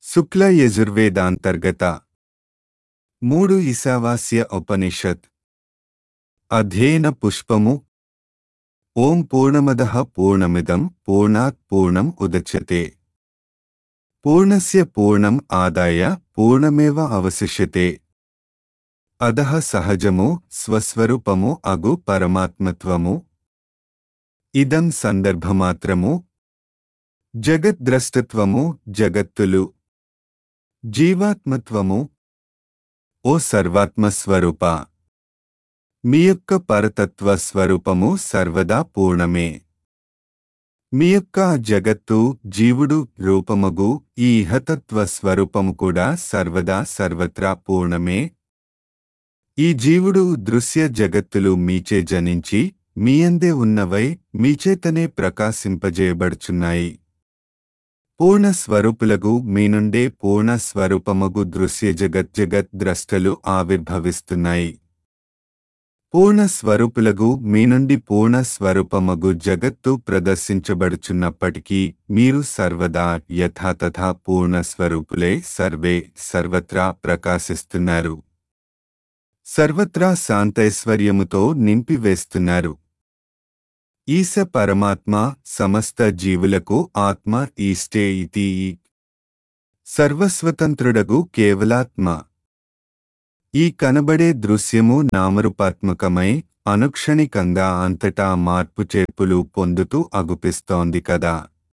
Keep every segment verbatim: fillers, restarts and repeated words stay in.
శుక్ల యజుర్వేదాంతర్గత మూడు ఈశావాస్య ఉపనిషత్ అధ్యయన పుష్పము. ఓం పూర్ణమదః పూర్ణమిదం పూర్ణాత్ పూర్ణం ఉదచ్యతే పూర్ణస్య పూర్ణం ఆదాయ పూర్ణమేవ అవశిష్యతే. అదః సహజము స్వస్వరూపము అగు పరమాత్మత్వము. ఇదం సందర్భమాత్రము. జగద్ద్రష్టత్వము జగత్తులు. జీవాత్మత్వము. ఓ సర్వాత్మస్వరూప, మీ యొక్క పరతత్వ స్వరూపము సర్వదా పూర్ణమే. మీ యొక్క జగత్తు జీవుడు రూపమగు ఈ ఇహతత్వ స్వరూపము కూడా సర్వదా సర్వత్రా పూర్ణమే. ఈ జీవుడు దృశ్య జగత్తులు మీచే జనించి మీయందే ఉన్నవై మీచేతనే ప్రకాశింపజేయబడుచున్నాయి. పూర్ణ స్వరూపులగు మీ నుండే పూర్ణ స్వరూపమగు దృశ్య జగత్ జగత్ ద్రష్టలు ఆవిర్భవిస్తున్నాయి. పూర్ణ స్వరూపులగు మీ నుండి పూర్ణ స్వరూపమగు జగత్తు ప్రదర్శించబడుచున్నప్పటికీ మీరు సర్వదా యథాతథా పూర్ణ స్వరూపులే సర్వే సర్వత్రా ప్రకాశిస్తున్నారు. సర్వత్రా శాంతైశ్వర్యముతో నింపివేస్తున్నారు. ఈశ పరమాత్మ సమస్త జీవులకు ఆత్మ ఈష్టే ఇతి. సర్వస్వతంత్రుడగు కేవలాత్మ. ఈ కనబడే దృశ్యము నామరూపాత్మకమై అనుక్షణికంగా అంతటా మార్పు చేర్పులు పొందుతూ అగుపిస్తోంది కదా.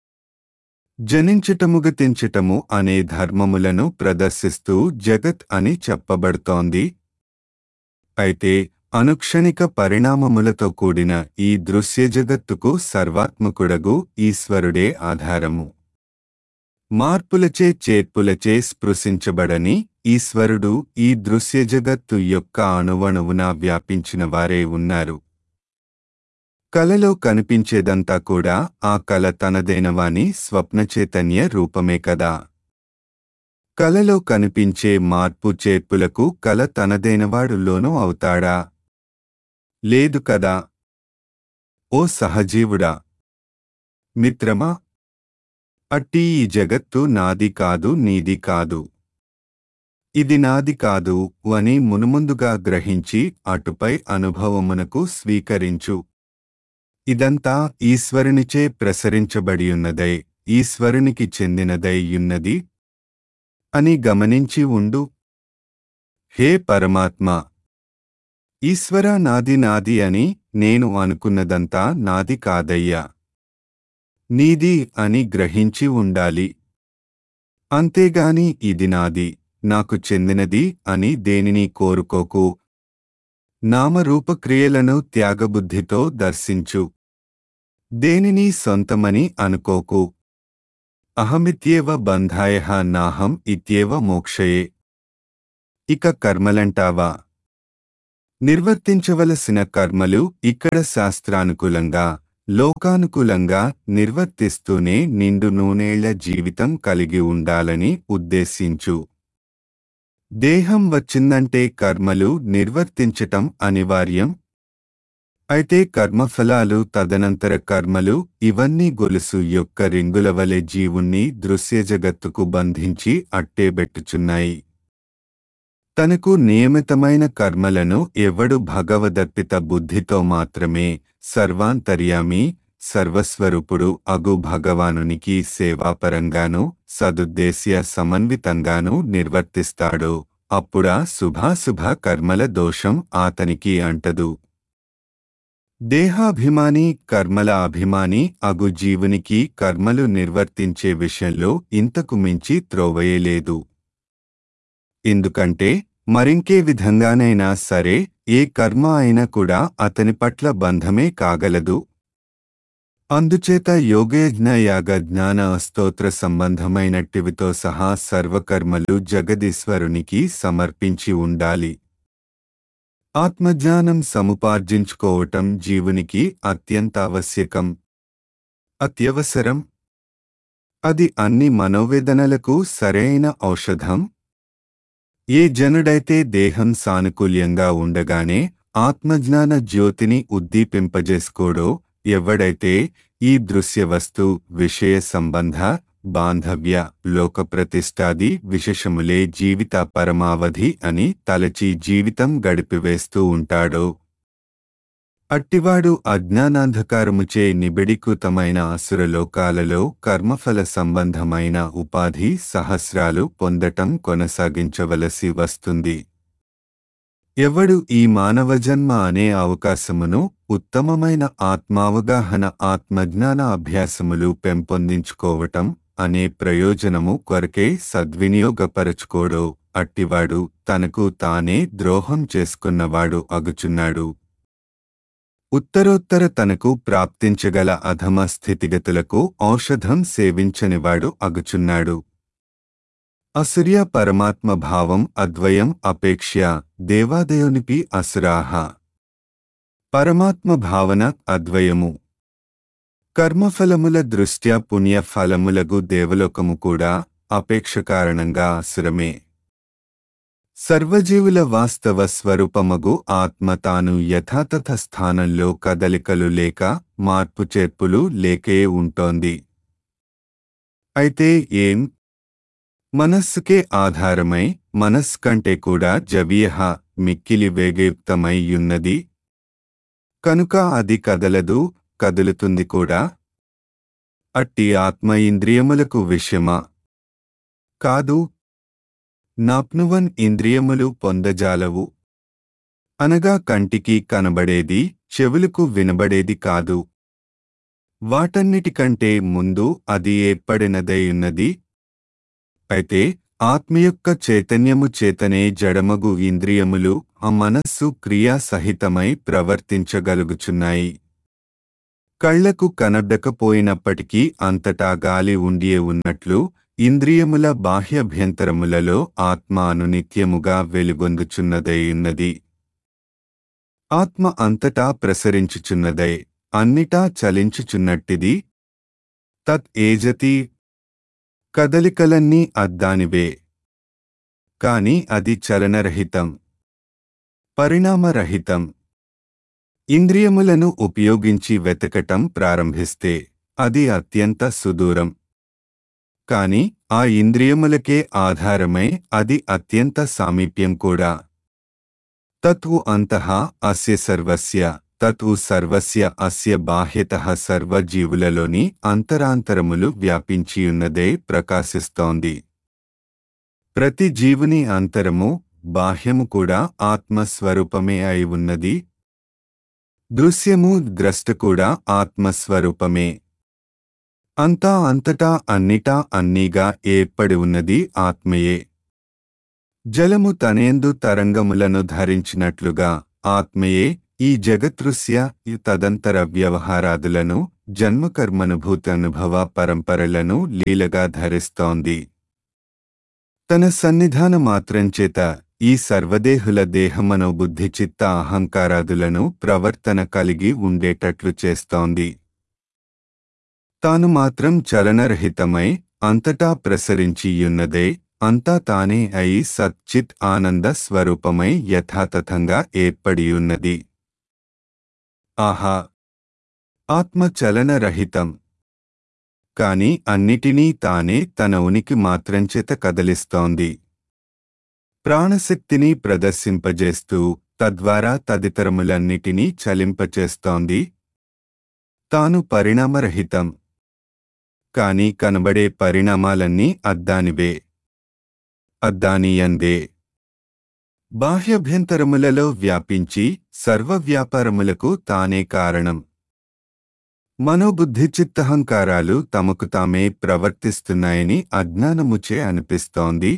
జనించటముగతించటము అనే ధర్మములను ప్రదర్శిస్తూ జగత్ అని చెప్పబడుతోంది. అయితే అనుక్షణిక పరిణామములతో కూడిన ఈ దృశ్య జగత్తుకు సర్వాత్మకుడగు ఈశ్వరుడే ఆధారము. మార్పులచే చేర్పులచే స్పృశించబడని ఈశ్వరుడు ఈ దృశ్య జగత్తు యొక్క అణువణువున వ్యాపించిన వారే ఉన్నారు. కలలో కనిపించేదంతా కూడా ఆ కల తనదైనవాని స్వప్నచైతన్య రూపమే కదా. కలలో కనిపించే మార్పు చేర్పులకు కల తనదైనవాడు లోను అవుతాడా? లేదు కదా. ఓ సహజీవుడా, మిత్రమా, అట్టి ఈ జగత్తు నాది కాదు నీది కాదు. ఇది నాది కాదు అని మునుముందుగా గ్రహించి అటుపై అనుభవమునకు స్వీకరించు. ఇదంతా ఈశ్వరునిచే ప్రసరించబడియున్నదై ఈశ్వరునికి చెందినదై యున్నది అని గమనించి ఉండు. హే పరమాత్మ, ఈశ్వర నాది నాది అని నేను అనుకున్నదంతా నాది కాదయ్యా, నీది అని గ్రహించి ఉండాలి. అంతేగాని ఇది నాది నాకు చెందినది అని దేనిని కోరుకోకు. నామరూపక్రియలను త్యాగబుద్ధితో దర్శించు. దేనిని సొంతమని అనుకోకు. అహమిత్యేవ బంధాయః నాహం ఇత్యేవ మోక్షయే. ఇక కర్మలంటావా? నిర్వర్తించవలసిన కర్మలు ఇక్కడ శాస్త్రానుకూలంగా లోకానుకూలంగా నిర్వర్తిస్తూనే నిండు నూనేళ్ల జీవితం కలిగి ఉండాలని ఉద్దేశించు. దేహం వచ్చిందంటే కర్మలు నిర్వర్తించటం అనివార్యం. అయితే కర్మఫలాలు తదనంతర కర్మలు ఇవన్నీ గొలుసు యొక్క రింగులవలె జీవుణ్ణి దృశ్యజగత్తుకు బంధించి అట్టేబెట్టుచున్నాయి. తనకు నియమితమైన కర్మలను ఎవడు భగవదర్పిత బుద్ధితో మాత్రమే సర్వాంతర్యామి సర్వస్వరూపుడు అగు భగవానునికి సేవాపరంగానూ సదుద్దేశ్య సమన్వితంగానూ నిర్వర్తిస్తాడో అప్పుడా శుభాశుభ కర్మల దోషం ఆతనికి అంటదు. దేహాభిమాని కర్మల అభిమాని అగు జీవునికి కర్మలు నిర్వర్తించే విషయంలో ఇంతకు మించి త్రోవయేలేదు. ఎందుకంటే మరింకే విధంగానైనా సరే ఏ కర్మ అయినా కూడా అతని పట్ల బంధమే కాగలదు. అందుచేత యోగయజ్ఞ యాగ జ్ఞాన స్తోత్ర సంబంధమైనటివితో సహా సర్వకర్మలు జగదీశ్వరునికి సమర్పించి ఉండాలి. ఆత్మజ్ఞానం సముపార్జించుకోవటం జీవునికి అత్యంత ఆవశ్యకం, అత్యవసరం. అది అన్ని మనోవేదనలకు సరైన ఔషధం. ఏ జనుడైతే దేహం సానుకూల్యంగా ఉండగానే ఆత్మజ్ఞాన జ్యోతిని ఉద్దీపింపజేసుకోడో, ఎవడైతే ఈ దృశ్యవస్తు విషయ సంబంధ బాంధవ్య లోకప్రతిష్టాది విశేషములే జీవిత పరమావధి అని తలచి జీవితం గడిపివేస్తూ ఉంటాడో అట్టివాడు అజ్ఞానాంధకారముచే నిబిడీకృతమైన అసురలోకాలలో కర్మఫల సంబంధమైన ఉపాధి సహస్రాలు పొందటం కొనసాగించవలసి వస్తుంది. ఎవడు ఈ మానవజన్మ అనే అవకాశమును ఉత్తమమైన ఆత్మావగాహన ఆత్మజ్ఞాన అభ్యాసములు పెంపొందించుకోవటం అనే ప్రయోజనము కొరకే సద్వినియోగపరచుకోడో అట్టివాడు తనకు తానే ద్రోహం చేసుకున్నవాడు అగుచున్నాడు. ఉత్తరోత్తర తనకు ప్రాప్తించగల అధమ స్థితిగతులకు ఔషధం సేవించనివాడు అగుచున్నాడు. అసుర్య పరమాత్మ భావం అద్వయం అపేక్ష్య దేవాదయోనిపి అసురాహ. పరమాత్మ భావన అద్వయము. కర్మఫలముల దృష్ట్యా పుణ్యఫలములగు దేవలోకము కూడా అపేక్ష కారణంగా అసురమే. సర్వజీవుల వాస్తవ స్వరూపమగు ఆత్మ తాను యథాతథ స్థానంలో కదలికలు లేక మార్పు చేర్పులు లేకే ఉంటోంది. అయితే ఏం? మనస్సుకే ఆధారమై మనస్సు కంటే కూడా జవీయహ మిక్కిలి వేగయుక్తమై యున్నది కనుక అది కదలదు, కదులుతుంది కూడా. అట్టి ఆత్మ ఇంద్రియములకు విషయమా? కాదు. నాప్నువన్ ఇంద్రియములు పొందజాలవు. అనగా కంటికి కనబడేది, చెవులకు వినబడేది కాదు. వాటన్నిటికంటే ముందు అది ఏర్పడినదైయున్నది. అయితే ఆత్మ యొక్క చైతన్యము చేతనే జడమగు ఇంద్రియములు ఆ మనస్సు క్రియాసహితమై ప్రవర్తించగలుగుచున్నాయి. కళ్లకు కనబడకపోయినప్పటికీ అంతటా గాలి ఉండియే ఉన్నట్లు ఇంద్రియముల బాహ్యభ్యంతరములలో ఆత్మ అనునిత్యముగా వెలుగొందుచున్నదైయున్నది. ఆత్మ అంతటా ప్రసరించుచున్నదై అన్నిటా చలించుచున్నట్టిది. తత్ ఏజతి. కదలికలన్నీ అద్దానివే. కాని అది చలనరహితం, పరిణామరహితం. ఇంద్రియములను ఉపయోగించి వెతకటం ప్రారంభిస్తే అది అత్యంత సుదూరం. కాని ఆ ఇంద్రియములకే ఆధారమై అది అత్యంత సామీప్యం కూడా. తత్వు అంతః అస్య సర్వస్య తత్వు సర్వస్య అస్య బాహ్యతః సర్వజీవులలోని అంతరాంతరములు వ్యాపించియున్నదే ప్రకాశిస్తోంది. ప్రతి జీవుని అంతరము బాహ్యము కూడా ఆత్మస్వరూపమే అయి ఉన్నది. దృశ్యము ద్రష్ట కూడా ఆత్మస్వరూపమే. అంతా అంతటా అన్నిటా అన్నీగా ఏర్పడి ఉన్నది ఆత్మయే. జలము తనేందు తరంగములను ధరించినట్లుగా ఆత్మయే ఈ జగదృశ్య తదంతర వ్యవహారాదులను జన్మకర్మనుభూతి అనుభవ పరంపరలను లీలగా ధరిస్తోంది. తన సన్నిధాన మాత్రంచేత ఈ సర్వదేహుల దేహమనోబుద్ధి చిత్త అహంకారాదులను ప్రవర్తన కలిగి ఉండేటట్లు చేస్తోంది. తాను మాత్రం చలనరహితమై అంతటా ప్రసరించియున్నదే అంతా తానే అయి సచ్చిత్ ఆనంద స్వరూపమై యథాతథంగా ఏర్పడియున్నది. ఆహా! ఆత్మ చలనరహితం. కాని అన్నిటినీ తానే తన ఉనికి మాత్రంచేత కదలిస్తోంది. ప్రాణశక్తిని ప్రదర్శింపజేస్తూ తద్వారా తదితరములన్నిటినీ చలింపచేస్తోంది. తాను పరిణామరహితం. కాని కనబడే పరిణామాలన్నీ అద్దానివే, అద్దానియందే. బాహ్యభ్యంతరములలో వ్యాపించి సర్వవ్యాపారములకు తానే కారణం. మనోబుద్ధి చిత్తహంకారాలు తమకు తామే ప్రవర్తిస్తున్నాయని అజ్ఞానముచే అనిపిస్తోంది.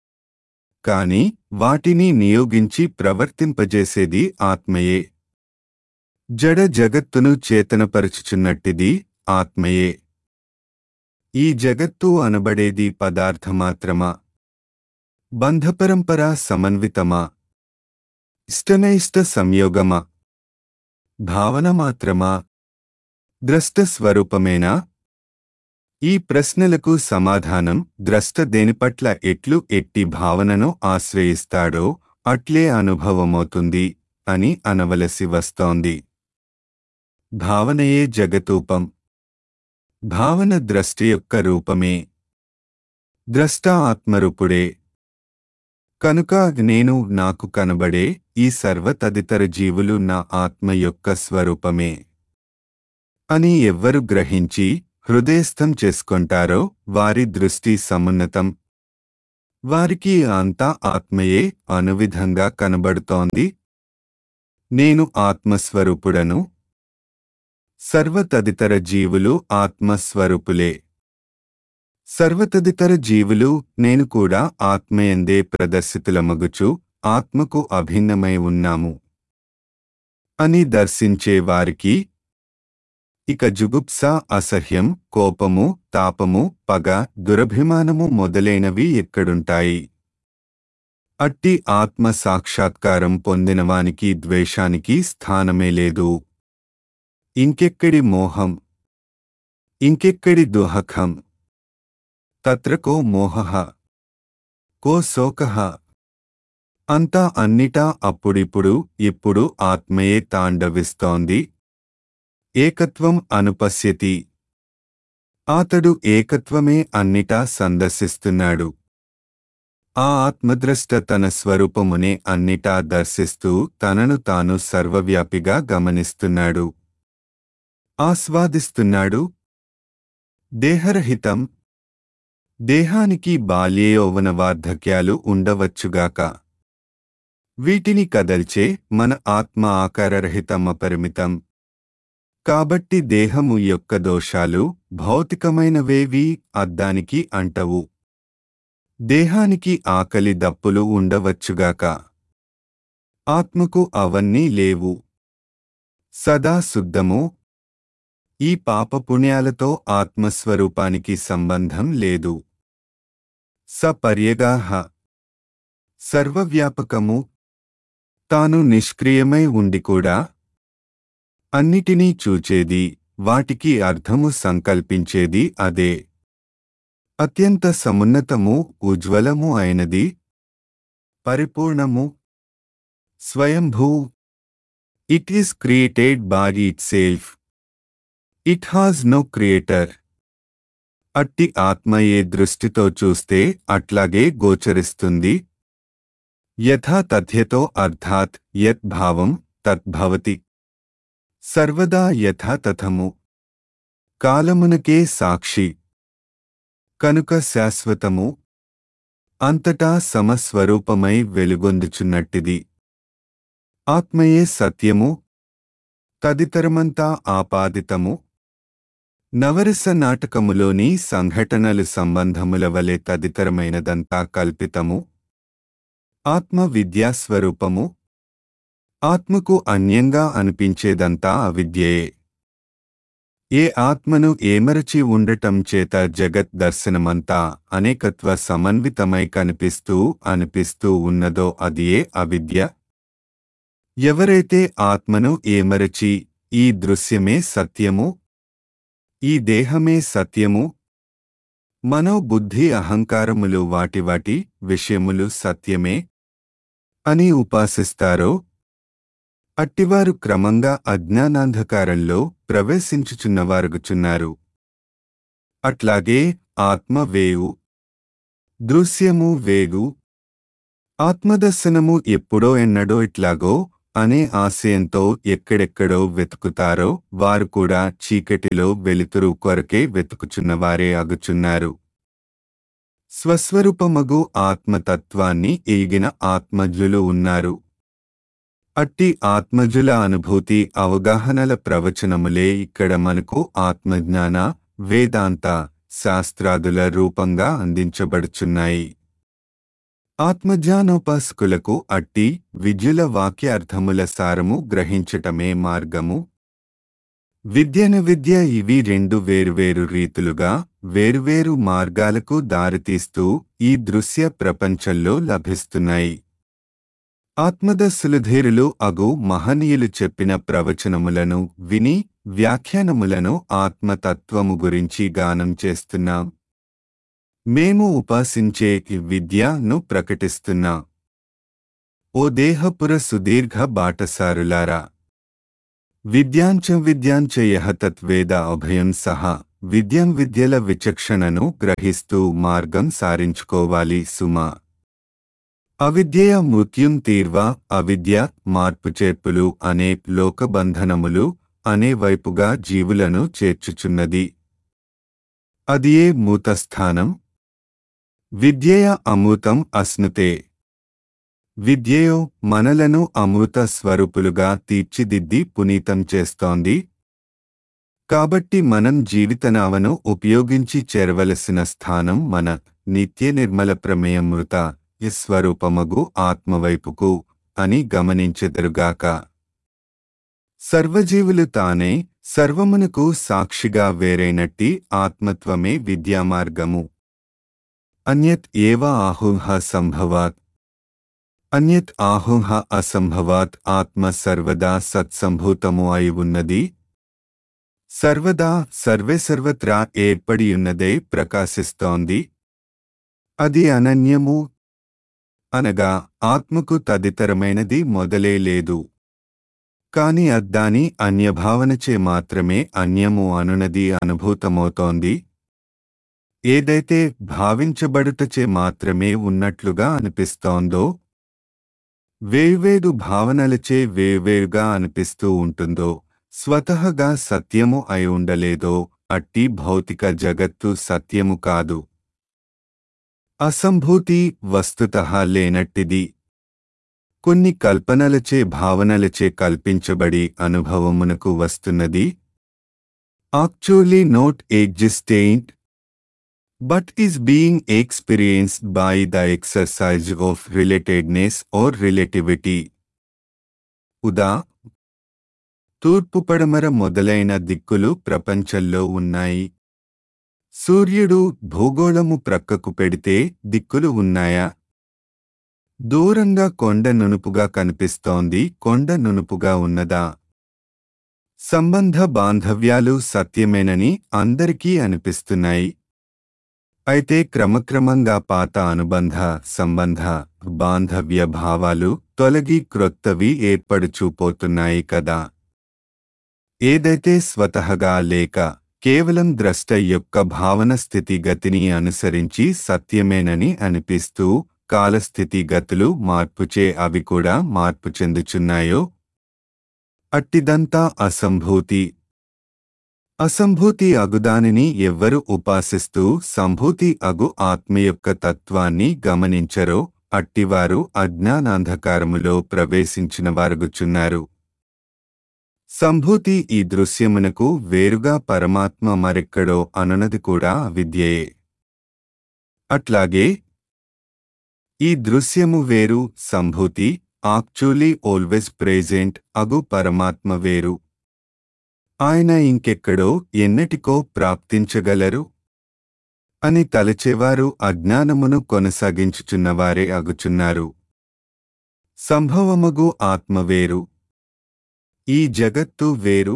కాని వాటిని నియోగించి ప్రవర్తింపజేసేది ఆత్మయే. జడ జగత్తును చేతనపరచుచున్నట్టిది ఆత్మయే. ఈ జగత్తు అనబడేది పదార్థమాత్రమా? బంధపరంపరా సమన్వితమా? ఇష్టనైష్ట సంయోగమా? భావనమాత్రమా? ద్రష్టస్వరూపమేనా? ఈ ప్రశ్నలకు సమాధానం ద్రష్ట దేనిపట్ల ఎట్లు ఎట్టి భావనను ఆశ్రయిస్తాడో అట్లే అనుభవమవుతుంది అని అనవలసి వస్తోంది. భావనయే జగతూపం. భావన ద్రష్టి యొక్క రూపమే. ద్రష్ట ఆత్మరూపుడే. కనుక నేను నాకు కనబడే ఈ సర్వ తదితర జీవులు నా ఆత్మ యొక్క స్వరూపమే అని ఎవ్వరు గ్రహించి హృదయస్థం చేసుకొంటారో వారి దృష్టి సమున్నతం. వారికి అంతా ఆత్మయే అనువిధంగా కనబడుతోంది. నేను ఆత్మస్వరూపుడను. సర్వతదితర జీవులు ఆత్మస్వరూపులే. సర్వతదితర జీవులు నేను కూడా ఆత్మయందే ప్రదర్శితులమగుచు ఆత్మకు అభిన్నమై ఉన్నాము అని దర్శించే వారికి ఇక జుగుప్స, అసహ్యం, కోపము, తాపము, పగ, దురభిమానము మొదలైనవి ఎక్కడుంటాయి? అట్టి ఆత్మ సాక్షాత్కారం పొందినవానికి ద్వేషానికి స్థానమే లేదు. ఇంకెక్కడి మోహం, ఇంకెక్కడి దుహఖం. తత్ర కో మోహః కో శోకః. అంతా అన్నిటా అప్పుడిప్పుడు ఇప్పుడు ఆత్మయే తాండవిస్తోంది. ఏకత్వం అనుపశ్యతి. అతడు ఏకత్వమే అన్నిటా సందర్శిస్తున్నాడు. ఆ ఆత్మద్రష్ట తన స్వరూపమునే అన్నిటా దర్శిస్తూ తనను తాను సర్వవ్యాపిగా గమనిస్తున్నాడు, ఆస్వాదిస్తున్నాడు. దేహరహితం. దేహానికి బాల్య యౌవన వార్ధక్యాలు ఉండవచ్చుగాక. వీటిని కదల్చే మన ఆత్మ ఆకారరహితమపరిమితం. కాబట్టి దేహము యొక్క దోషాలు భౌతికమైనవేవీ అద్దానికి అంటవు. దేహానికి ఆకలి దప్పులు ఉండవచ్చుగాక. ఆత్మకు అవన్నీ లేవు. సదా శుద్ధము. ఈ పాపపుణ్యాలతో ఆత్మస్వరూపానికి సంబంధం లేదు. సపర్యగాహ. సర్వవ్యాపకము. తాను నిష్క్రియమై ఉండి కూడా అన్నిటినీ చూచేది, వాటికి అర్థము సంకల్పించేది అదే. అత్యంత సమున్నతము, ఉజ్వలము అయినది. పరిపూర్ణము. స్వయంభూ. ఇట్ ఈస్ క్రియేటెడ్ బై ఇట్ సెల్ఫ్. It has no creator. అట్టి ఆత్మ ఏ దృష్టితో చూస్తే అట్లాగే గోచరిస్తుంది. యథా తథ్యతో అర్థాత్ యత్ భావం తద్భవతి. సర్వదా యథా తథము. కాలమునకే సాక్షి. కనుక శాశ్వతము. అంతటా సమస్వరూపమై వెలుగొందుచున్నట్టిది. ఆత్మయే సత్యము. తదితరమంతా ఆపాదితము. నవరస నాటకములోని సంఘటనలు సంబంధముల వలె తదితరమైనదంతా కల్పితము. ఆత్మ విద్యాస్వరూపము. ఆత్మకు అన్యంగా అనిపించేదంతా అవిద్యయే. ఏ ఆత్మను ఏమరచి ఉండటం చేత జగత్ దర్శనమంతా అనేకత్వ సమన్వితమై కనిపిస్తూ అనిపిస్తూ ఉన్నదో అదియే అవిద్య. ఎవరైతే ఆత్మను ఏమరచి ఈ దృశ్యమే సత్యము, ఈ దేహమే సత్యము, మనోబుద్ధి అహంకారములు వాటి వాటి విషయములు సత్యమే అని ఉపాసిస్తారో అట్టివారు క్రమంగా అజ్ఞానాంధకారంలో ప్రవేశించుచున్నవారుగుచున్నారు. అట్లాగే ఆత్మ వేగు, దృశ్యము వేగు. ఆత్మదర్శనము ఎప్పుడో ఎన్నడో ఇట్లాగో అనే ఆశయంతో ఎక్కడెక్కడో వెతుకుతారో వారు కూడా చీకటిలో వెలుతురు కొరకే వెతుకుచున్నవారే అగుచున్నారు. స్వస్వరూపమగు ఆత్మతత్వాన్ని ఎరిగిన ఆత్మజులు ఉన్నారు. అట్టి ఆత్మజుల అనుభూతి అవగాహనల ప్రవచనములే ఇక్కడ మనకు ఆత్మజ్ఞాన, వేదాంత శాస్త్రాదుల రూపంగా అందించబడుచున్నాయి. ఆత్మజ్ఞానోపాసకులకు అట్టి విద్యుల వాక్యార్థముల సారము గ్రహించటమే మార్గము. విద్యను విద్య ఇవి రెండు వేరువేరు రీతులుగా వేరువేరు మార్గాలకు దారితీస్తూ ఈ దృశ్య ప్రపంచంలో లభిస్తున్నాయి. ఆత్మదస్సులధీరులు అగు మహనీయులు చెప్పిన ప్రవచనములను విని వ్యాఖ్యానములను ఆత్మతత్వము గురించి గానం చేస్తున్నాం. మేము ఉపాసించే ఈ విద్యను ప్రకటిస్తున్నా. ఓ దేహపుర సుదీర్ఘ బాటసారులారా, విద్యాంచ విద్యాంచ యః తత్వేద అభయం సహ విద్యం విద్యల విచక్షణను గ్రహిస్తూ మార్గం సారించుకోవాలి సుమా. అవిద్యయ మృత్యుం తీర్వ అవిద్య మార్పుచేర్పులు అనే లోకబంధనములు అనే వైపుగా జీవులను చేర్చుచున్నది. అదియే మూతస్థానం. విద్యయ అమృతం అశ్నుతే. విద్యయో మనలను అమృత స్వరూపులుగా తీర్చిదిద్ది పునీతం చేస్తోంది. కాబట్టి మనం జీవితనావను ఉపయోగించి చేరవలసిన స్థానం మన నిత్య నిర్మల ప్రమేయమృత స్వరూపమగు ఆత్మవైపుకు అని గమనించెదరుగాక. సర్వజీవులు తానే సర్వమునకు సాక్షిగా వేరైనట్టి ఆత్మత్వమే విద్యామార్గము. అన్యత్ ఏవ ఆహుః సంభవాత్. అన్యత్ ఆహుః అసంభవాత్. ఆత్మ సర్వదా సత్సంభూతము అయి ఉన్నది. సర్వదా సర్వే సర్వత్రా ఏర్పడియున్నదే ప్రకాశిస్తోంది. అది అనన్యము అనగా ఆత్మకు తదితరమైనది మొదలే లేదు. కాని అద్దాని అన్యభావనచే మాత్రమే అన్యము అనునది అనుభూతమవుతోంది. ఏదైతే భావించబడుటచే మాత్రమే ఉన్నట్లుగా అనిపిస్తోందో, వేర్వేరు భావనలచే వేర్వేరుగా అనిపిస్తూ ఉంటుందో, స్వతహగా సత్యము అయి ఉండలేదో అట్టి భౌతిక జగత్తు సత్యము కాదు. అసంభూతి వస్తుతః లేనట్టిది. కొన్ని కల్పనలచే భావనలచే కల్పించబడి అనుభవమునకు వస్తున్నది. Actually not existent but is being experienced by the exercise of relatedness or relativity. ఉదా తూర్పు పడమర మొదలైన దిక్కులు ప్రపంచంలో ఉన్నాయి. సూర్యుడు భూగోళము ప్రక్కకు పెడితే దిక్కులు ఉన్నాయా? దూరంగా కొండ నునుపుగా కనిపిస్తోంది, కొండ నునుపుగా ఉన్నదా? సంబంధ బాంధవ్యాలు సత్యమేనని అందరికీ అనిపిస్తున్నాయి. అయితే క్రమక్రమంగా పాత అనుబంధ సంబంధ బాంధవ్య భావాలు తొలగి క్రొత్తవి ఏర్పడుచూపోతున్నాయి కదా. ఏదైతే స్వతహగా లేక కేవలం ద్రష్ట యొక్క భావన స్థితి గతిని అనుసరించి సత్యమేనని అనిపిస్తూ కాలస్థితి గతులు మార్పుచే అవి కూడా మార్పు చెందుచున్నాయో అట్టిదంతా అసంభూతి. అసంభూతి అగుదానిని ఎవ్వరు ఉపాసిస్తూ సంభూతి అగు ఆత్మ యొక్క తత్వాన్ని గమనించరో అట్టివారు అజ్ఞానాంధకారములో ప్రవేశించిన వారుగుచున్నారు. సంభూతి ఈ దృశ్యమునకు వేరుగా పరమాత్మ మరెక్కడో అనునది కూడా అవిద్యయే. అట్లాగే ఈ దృశ్యము వేరు, సంభూతి యాక్చువల్లీ ఆల్వేస్ ప్రెజెంట్ అగు పరమాత్మ వేరు. ఆయన ఇంకెక్కడో ఎన్నటికో ప్రాప్తించగలరు అని తలచేవారు అజ్ఞానమును కొనసాగించుచున్నవారే అగుచున్నారు. సంభవమగు ఆత్మ వేరు, ఈ జగత్తు వేరు.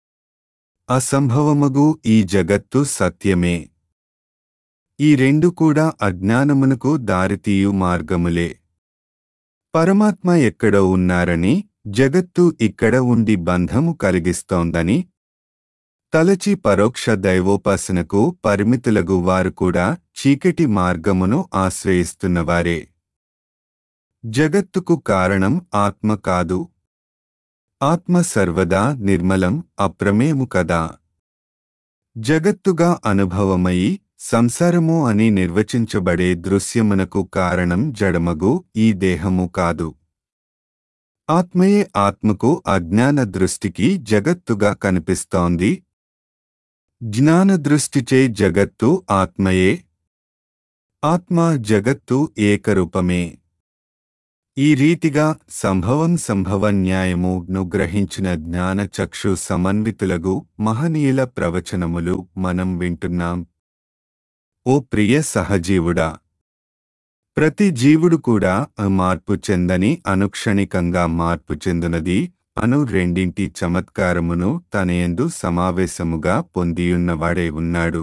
అసంభవమగు ఈ జగత్తు సత్యమే. ఈ రెండు కూడా అజ్ఞానమునకు దారితీయు మార్గములే. పరమాత్మ ఎక్కడో ఉన్నారని, జగత్తు ఇక్కడ ఉండి బంధము కలిగిస్తోందని తలచి పరోక్ష దైవోపాసనకు పరిమితులగు వారు కూడా చీకటి మార్గమును ఆశ్రయిస్తున్నవారే. జగత్తుకు కారణం ఆత్మ కాదు. ఆత్మ సర్వదా నిర్మలం అప్రమేయము కదా. జగత్తుగా అనుభవమయి సంసారము అని నిర్వచించబడే దృశ్యమునకు కారణం జడమగు ఈ దేహము కాదు. ఆత్మయే ఆత్మకు అజ్ఞాన దృష్టికి జగత్తుగా కనిపిస్తోంది. జ్ఞాన దృష్టిచే జగత్తు ఆత్మయే. ఆత్మ జగత్తు ఏకరూపమే. ఈ రీతిగా సంభవం సంభవ న్యాయమును గ్రహించిన జ్ఞాన చక్షు సమన్వితులగు మహనీయుల ప్రవచనములు మనం వింటున్నాం. ఓ ప్రియ సహజీవుడా, ప్రతి జీవుడు కూడా మార్పు చెందని అనుక్షణికంగా మార్పు చెందునది అను రెండింటి చమత్కారమును తనయందు సమావేశముగా పొందియున్నవాడే ఉన్నాడు.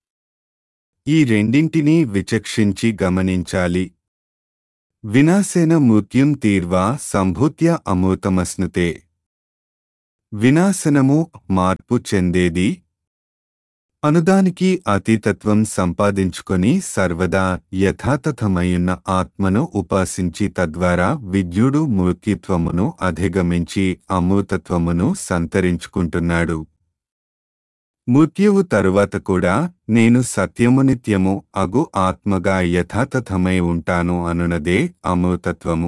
ఈ రెండింటినీ విచక్షించి గమనించాలి. వినాశేన మృత్యుం తీర్వా సంభూత్య అమృతమశ్నుతే. వినాశనము మార్పు చెందేది. అనుదానికి అతీతత్వం సంపాదించుకొని సర్వదా యథాతథమయున్న ఆత్మను ఉపాసించి తద్వారా విద్యుడు మూర్ఖిత్వమును అధిగమించి అమూర్తత్వమును సంతరించుకుంటున్నాడు. మృత్యువు తరువాత కూడా నేను సత్యము నిత్యము అగు ఆత్మగా యథాతథమై ఉంటాను అనునదే అమూర్తత్వము.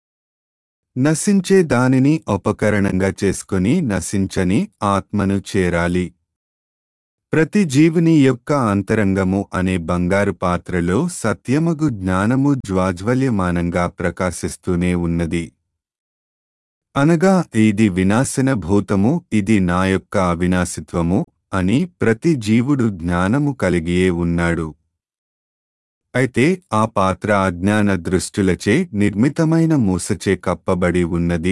నశించే దానిని ఉపకరణంగా చేసుకుని నశించని ఆత్మను చేరాలి. ప్రతి జీవుని యొక్క అంతరంగము అనే బంగారు పాత్రలో సత్యమగు జ్ఞానము జ్వాజ్వల్యమానంగా ప్రకాశిస్తూనే ఉన్నది. అనగా ఇది వినాశన భూతము, ఇది నా యొక్క అవినాశిత్వము అని ప్రతి జీవుడు జ్ఞానము కలిగియే ఉన్నాడు. అయితే ఆ పాత్ర అజ్ఞాన దృష్టులచే నిర్మితమైన మూసచే కప్పబడి ఉన్నది.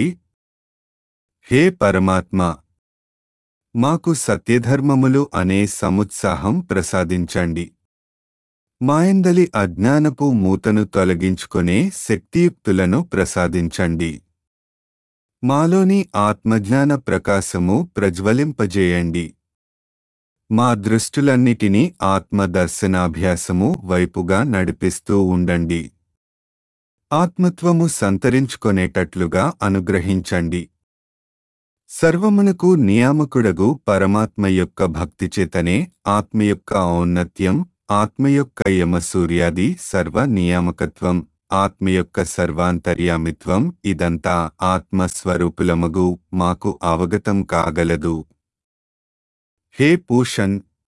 హే పరమాత్మ, మాకు సత్యధర్మములు అనే సముత్సాహం ప్రసాదించండి. మాయందలి అజ్ఞానపు మూతను తొలగించుకొనే శక్తియుక్తులను ప్రసాదించండి. మాలోని ఆత్మజ్ఞాన ప్రకాశము ప్రజ్వలింపజేయండి. మా దృష్టులన్నిటినీ ఆత్మదర్శనాభ్యాసము వైపుగా నడిపిస్తూ ఉండండి. ఆత్మత్వము సంతరించుకొనేటట్లుగా అనుగ్రహించండి. సర్వమునకు నియామకుడగు పరమాత్మ యొక్క భక్తిచేతనే ఆత్మ యొక్క ఔన్నత్యం, ఆత్మ యొక్క యమసూర్యాది సర్వ నియామకత్వం, ఆత్మ యొక్క సర్వాంతర్యామిత్వం ఇదంతా ఆత్మస్వరూపులమగు మాకు అవగతం కాగలదు. హే పూషన్,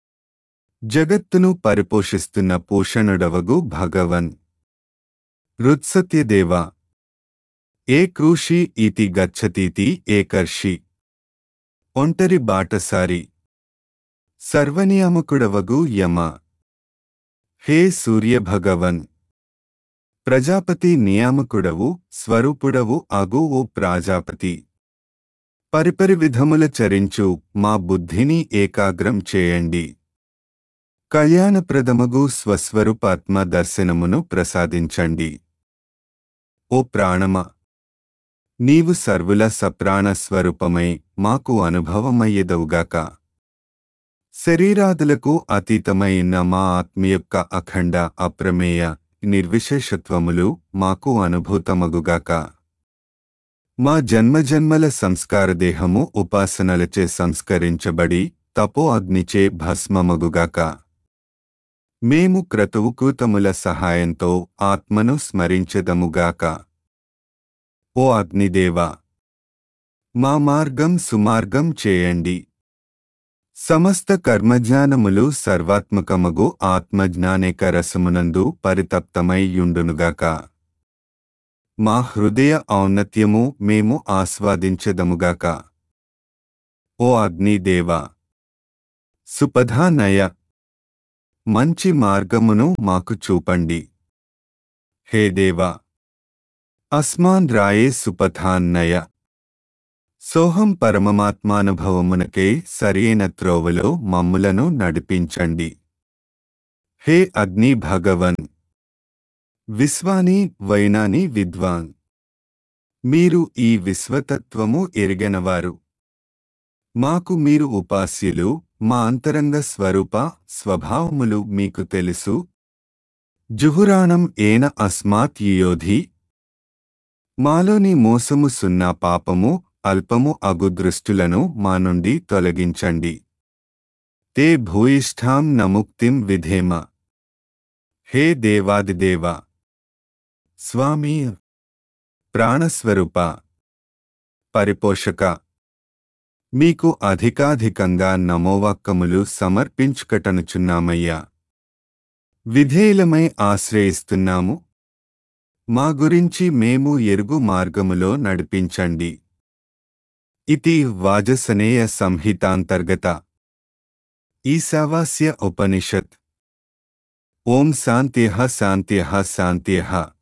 జగత్తును పరిపోషిస్తున్న పూషణుడవగు భగవన్, రుత్సత్యదేవ, ఏ క్రూషి ఇతి గచ్చతీతి ఏకర్షి, ఒంటరి బాటసారి, సర్వనియామకుడవగు యమ, హే సూర్యభగవన్, ప్రజాపతి నియామకుడవు స్వరూపుడవు అగు ఓ ప్రాజాపతి, పరిపరి విధముల చరించు మా బుద్ధిని ఏకాగ్రం చేయండి. కళ్యాణప్రదమగు స్వస్వరూపాత్మ దర్శనమును ప్రసాదించండి. ఓ ప్రాణమ, నీవు సర్వుల సప్రాణ స్వరూపమై మాకు అనుభవమయ్యేదవుగాక. శరీరాదులకు అతీతమైన మా ఆత్మ యొక్క అఖండ అప్రమేయ నిర్విశేషత్వములు మాకు అనుభూతమగుగాక. మా జన్మజన్మల సంస్కారదేహము ఉపాసనలచే సంస్కరించబడి తపో అగ్నిచే భస్మమగుగాక. మేము క్రతువుకూతముల సహాయంతో ఆత్మను స్మరించెదముగాక. ఓ అగ్నిదేవా, మా మార్గం సుమార్గం చేయండి. సమస్త కర్మజ్ఞానములు సర్వాత్మకమగు ఆత్మజ్ఞానేక రసమునందు పరితప్తమై యుండునుగాక. మా హృదయ ఔన్నత్యము మేము ఆస్వాదించెదముగాక. ఓ అగ్నిదేవా, సుపథానయ, మంచి మార్గమును మాకు చూపండి. హే దేవా, అస్మాన్ రాయే సుపథాన్నయ, సోహం పరమమాత్మానుభవమునకే సరియైన త్రోవలో మమ్ములను నడిపించండి. హే అగ్ని భగవన్, విశ్వాని వైనాని విద్వాన్, మీరు ఈ విశ్వతత్వము ఎరిగెనవారు. మాకు మీరు ఉపాస్యులు, మా అంతరంగ స్వరూప స్వభావములు మీకు తెలుసు. జుహురాణం ఏన అస్మాత్ యుయోధి, మాలోని మోసము సున్నా పాపము అల్పము అగు దృష్టులను మా నుండి తొలగించండి. తే భూయిష్ఠాం నముక్తిం విధేమ. హే దేవాదిదేవ, స్వామి, ప్రాణస్వరూప, పరిపోషక, మీకు అధికాధికంగా నమోవాక్కములు సమర్పించుకటనుచున్నామయ్యా. విధేయులమై ఆశ్రయిస్తున్నాము. మా గురించి మేము ఎరుగు మార్గములో నడిపించండి. ఇతి వాజసనేయ సంహితాంతర్గత ఈశావాస్య ఉపనిషత్. ఓం శాంత్యః శాంత్యః శాంత్యః.